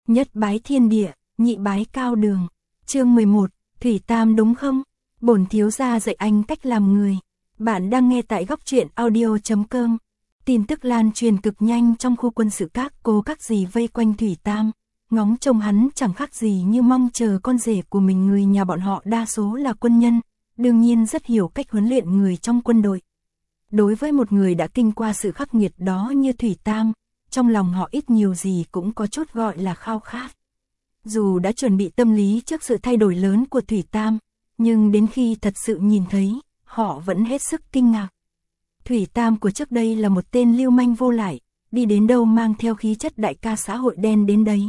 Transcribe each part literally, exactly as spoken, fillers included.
Nhất bái thiên địa, nhị bái cao đường. Chương mười một, Thủy Tam đúng không? Bổn thiếu gia dạy anh cách làm người. Bạn đang nghe tại góc truyện audio chấm com. Tin tức lan truyền cực nhanh trong khu quân sự, các cô các dì vây quanh Thủy Tam, ngóng trông hắn chẳng khác gì như mong chờ con rể của mình. Người nhà bọn họ đa số là quân nhân, đương nhiên rất hiểu cách huấn luyện người trong quân đội. Đối với một người đã kinh qua sự khắc nghiệt đó như Thủy Tam, trong lòng họ ít nhiều gì cũng có chút gọi là khao khát. Dù đã chuẩn bị tâm lý trước sự thay đổi lớn của Thủy Tam, nhưng đến khi thật sự nhìn thấy, họ vẫn hết sức kinh ngạc. Thủy Tam của trước đây là một tên lưu manh vô lại, đi đến đâu mang theo khí chất đại ca xã hội đen đến đấy.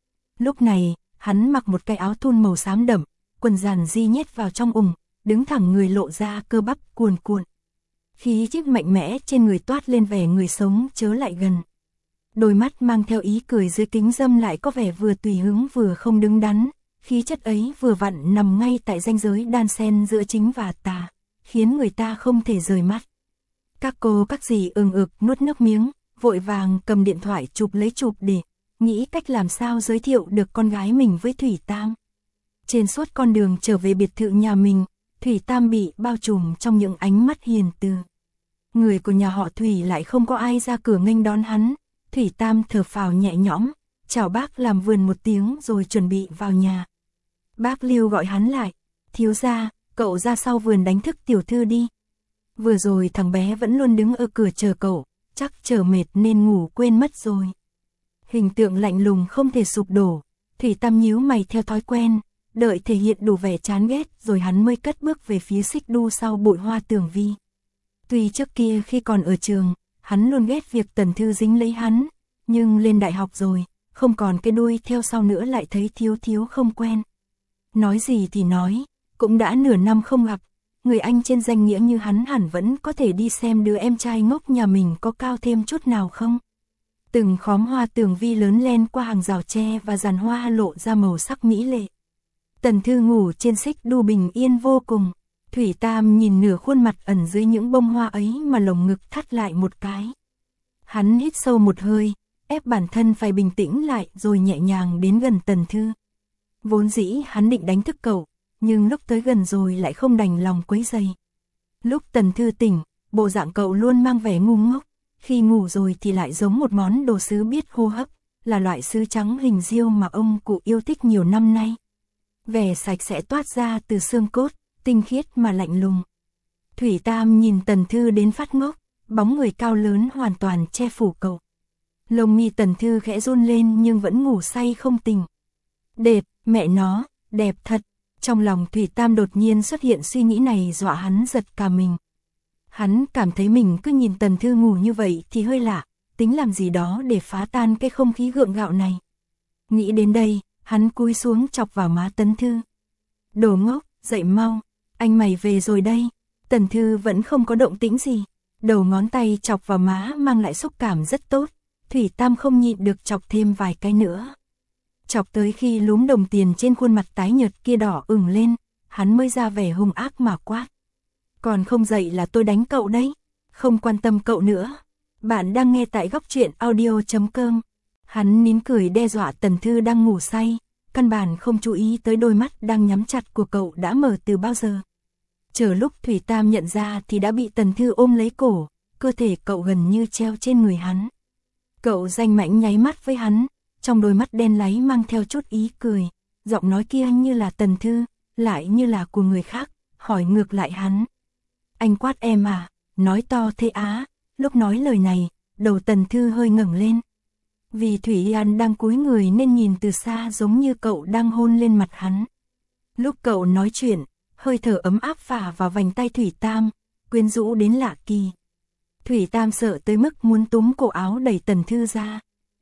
Lúc này, hắn mặc một cái áo thun màu xám đậm, quần giản di nhét vào trong ủng, đứng thẳng người lộ ra cơ bắp cuồn cuộn. Khí chất mạnh mẽ trên người toát lên vẻ người sống chớ lại gần. Đôi mắt mang theo ý cười dưới kính râm lại có vẻ vừa tùy hứng vừa không đứng đắn, khí chất ấy vừa vặn nằm ngay tại ranh giới đan xen giữa chính và tà, khiến người ta không thể rời mắt. Các cô các dì ừng ực nuốt nước miếng, vội vàng cầm điện thoại chụp lấy chụp để nghĩ cách làm sao giới thiệu được con gái mình với Thủy Tam. Trên suốt con đường trở về biệt thự nhà mình, Thủy Tam bị bao trùm trong những ánh mắt hiền từ. Người của nhà họ Thủy lại không có ai ra cửa nghênh đón hắn. Thủy Tam thở phào nhẹ nhõm, chào bác làm vườn một tiếng rồi chuẩn bị vào nhà. Bác Lưu gọi hắn lại, thiếu gia, cậu ra sau vườn đánh thức tiểu thư đi. Vừa rồi thằng bé vẫn luôn đứng ở cửa chờ cậu, chắc chờ mệt nên ngủ quên mất rồi. Hình tượng lạnh lùng không thể sụp đổ, Thủy Tam nhíu mày theo thói quen, đợi thể hiện đủ vẻ chán ghét rồi hắn mới cất bước về phía xích đu sau bụi hoa tường vi. Tuy trước kia khi còn ở trường, hắn luôn ghét việc Tần Thư dính lấy hắn, nhưng lên đại học rồi, không còn cái đuôi theo sau nữa lại thấy thiếu thiếu không quen. Nói gì thì nói, cũng đã nửa năm không gặp, người anh trên danh nghĩa như hắn hẳn vẫn có thể đi xem đứa em trai ngốc nhà mình có cao thêm chút nào không. Từng khóm hoa tường vi lớn lên qua hàng rào tre và giàn hoa lộ ra màu sắc mỹ lệ. Tần Thư ngủ trên xích đu bình yên vô cùng. Thủy Tam nhìn nửa khuôn mặt ẩn dưới những bông hoa ấy mà lồng ngực thắt lại một cái. Hắn hít sâu một hơi, ép bản thân phải bình tĩnh lại rồi nhẹ nhàng đến gần Tần Thư. Vốn dĩ hắn định đánh thức cậu, nhưng lúc tới gần rồi lại không đành lòng quấy rầy. Lúc Tần Thư tỉnh, bộ dạng cậu luôn mang vẻ ngu ngốc, khi ngủ rồi thì lại giống một món đồ sứ biết hô hấp, là loại sứ trắng hình diêu mà ông cụ yêu thích nhiều năm nay. Vẻ sạch sẽ toát ra từ xương cốt, tinh khiết mà lạnh lùng. Thủy Tam nhìn Tần Thư đến phát ngốc, bóng người cao lớn hoàn toàn che phủ cậu. Lông mi Tần Thư khẽ run lên nhưng vẫn ngủ say không tỉnh. Đẹp, mẹ nó, đẹp thật. Trong lòng Thủy Tam đột nhiên xuất hiện suy nghĩ này dọa hắn giật cả mình. Hắn cảm thấy mình cứ nhìn Tần Thư ngủ như vậy thì hơi lạ, tính làm gì đó để phá tan cái không khí gượng gạo này. Nghĩ đến đây, hắn cúi xuống chọc vào má Tần Thư. Đồ ngốc, dậy mau, anh mày về rồi đây. Tần Thư vẫn không có động tĩnh gì, đầu ngón tay chọc vào má mang lại xúc cảm rất tốt. Thủy Tam không nhịn được chọc thêm vài cái nữa. Chọc tới khi lúm đồng tiền trên khuôn mặt tái nhợt kia đỏ ửng lên, hắn mới ra vẻ hung ác mà quát. Còn không dậy là tôi đánh cậu đấy, không quan tâm cậu nữa. Bạn đang nghe tại góc truyện audio chấm com. Hắn nín cười đe dọa Tần Thư đang ngủ say, căn bản không chú ý tới đôi mắt đang nhắm chặt của cậu đã mở từ bao giờ. Chờ lúc Thủy Tam nhận ra thì đã bị Tần Thư ôm lấy cổ, cơ thể cậu gần như treo trên người hắn. Cậu danh mãnh nháy mắt với hắn, trong đôi mắt đen láy mang theo chút ý cười, giọng nói kia như là Tần Thư, lại như là của người khác, hỏi ngược lại hắn. Anh quát em à, nói to thế á. Lúc nói lời này, đầu Tần Thư hơi ngẩng lên. Vì Thủy An đang cúi người nên nhìn từ xa giống như cậu đang hôn lên mặt hắn. Lúc cậu nói chuyện, hơi thở ấm áp phả vào vành tay Thủy Tam, quyến rũ đến lạ kỳ. Thủy Tam sợ tới mức muốn túm cổ áo đẩy Tần Thư ra.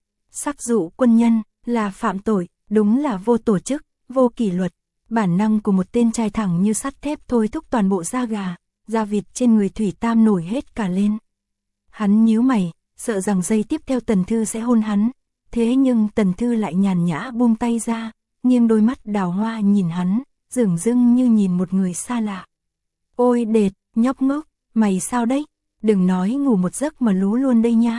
Sắc dụ quân nhân là phạm tội, đúng là vô tổ chức, vô kỷ luật. Bản năng của một tên trai thẳng như sắt thép thôi thúc toàn bộ da gà, da vịt trên người Thủy Tam nổi hết cả lên. Hắn nhíu mày, sợ rằng giây tiếp theo Tần Thư sẽ hôn hắn. Thế nhưng Tần Thư lại nhàn nhã buông tay ra, nghiêng đôi mắt đào hoa nhìn hắn, dửng dưng như nhìn một người xa lạ. Ôi đệt, nhóc ngốc, mày sao đấy? Đừng nói ngủ một giấc mà lú luôn đây nhá.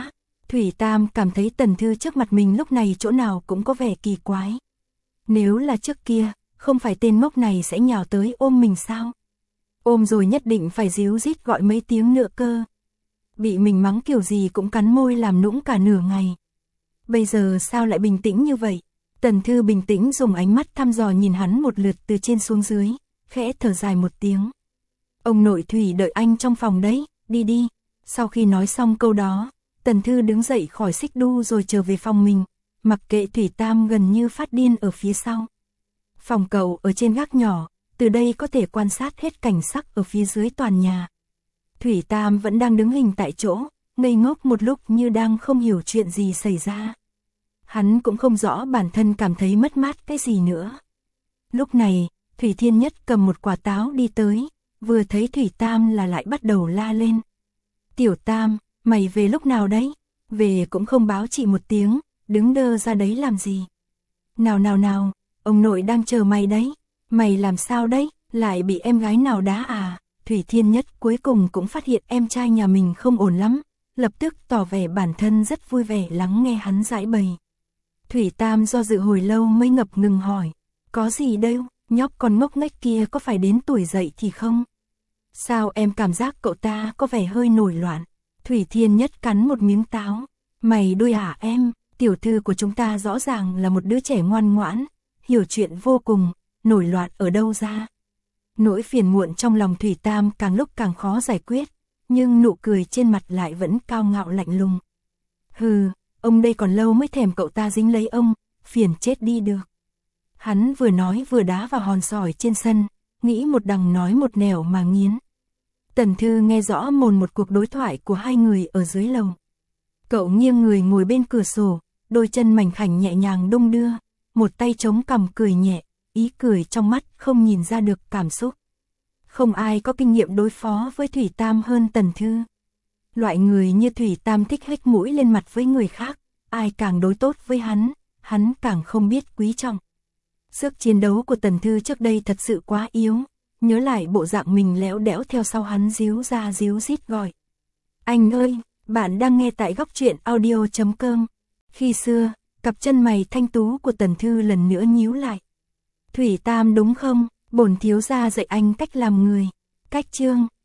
Thủy Tam cảm thấy Tần Thư trước mặt mình lúc này chỗ nào cũng có vẻ kỳ quái. Nếu là trước kia, không phải tên ngốc này sẽ nhào tới ôm mình sao? Ôm rồi nhất định phải díu dít gọi mấy tiếng nữa cơ. Bị mình mắng kiểu gì cũng cắn môi làm nũng cả nửa ngày. Bây giờ sao lại bình tĩnh như vậy? Tần Thư bình tĩnh dùng ánh mắt thăm dò nhìn hắn một lượt từ trên xuống dưới, khẽ thở dài một tiếng. Ông nội Thủy đợi anh trong phòng đấy, đi đi. Sau khi nói xong câu đó, Tần Thư đứng dậy khỏi xích đu rồi trở về phòng mình, mặc kệ Thủy Tam gần như phát điên ở phía sau. Phòng cậu ở trên gác nhỏ, từ đây có thể quan sát hết cảnh sắc ở phía dưới toàn nhà. Thủy Tam vẫn đang đứng hình tại chỗ, ngây ngốc một lúc như đang không hiểu chuyện gì xảy ra. Hắn cũng không rõ bản thân cảm thấy mất mát cái gì nữa. Lúc này, Thủy Thiên Nhất cầm một quả táo đi tới, vừa thấy Thủy Tam là lại bắt đầu la lên. Tiểu Tam, mày về lúc nào đấy? Về cũng không báo chị một tiếng, đứng đơ ra đấy làm gì? Nào nào nào, ông nội đang chờ mày đấy. Mày làm sao đấy, lại bị em gái nào đá à? Thủy Thiên Nhất cuối cùng cũng phát hiện em trai nhà mình không ổn lắm, lập tức tỏ vẻ bản thân rất vui vẻ lắng nghe hắn giải bày. Thủy Tam do dự hồi lâu mới ngập ngừng hỏi, có gì đâu, nhóc con ngốc nghếch kia có phải đến tuổi dậy thì không? Sao em cảm giác cậu ta có vẻ hơi nổi loạn? Thủy Thiên Nhất cắn một miếng táo, mày đuôi hả em, tiểu thư của chúng ta rõ ràng là một đứa trẻ ngoan ngoãn, hiểu chuyện vô cùng, nổi loạn ở đâu ra? Nỗi phiền muộn trong lòng Thủy Tam càng lúc càng khó giải quyết, nhưng nụ cười trên mặt lại vẫn cao ngạo lạnh lùng. Hừ, ông đây còn lâu mới thèm cậu ta dính lấy ông, phiền chết đi được. Hắn vừa nói vừa đá vào hòn sỏi trên sân, nghĩ một đằng nói một nẻo mà nghiến. Tần Thư nghe rõ mồn một cuộc đối thoại của hai người ở dưới lầu. Cậu nghiêng người ngồi bên cửa sổ, đôi chân mảnh khảnh nhẹ nhàng đung đưa, một tay chống cằm cười nhẹ, ý cười trong mắt không nhìn ra được cảm xúc. Không ai có kinh nghiệm đối phó với Thủy Tam hơn Tần Thư. Loại người như Thủy Tam thích hếch mũi lên mặt với người khác, ai càng đối tốt với hắn, hắn càng không biết quý trọng. Sức chiến đấu của Tần Thư trước đây thật sự quá yếu, nhớ lại bộ dạng mình léo đẽo theo sau hắn díu ra díu rít gọi. Anh ơi, bạn đang nghe tại góc truyện audio chấm com. Khi xưa, cặp chân mày thanh tú của Tần Thư lần nữa nhíu lại. Thủy Tam đúng không? Bổn thiếu gia dạy anh cách làm người. Cách chương,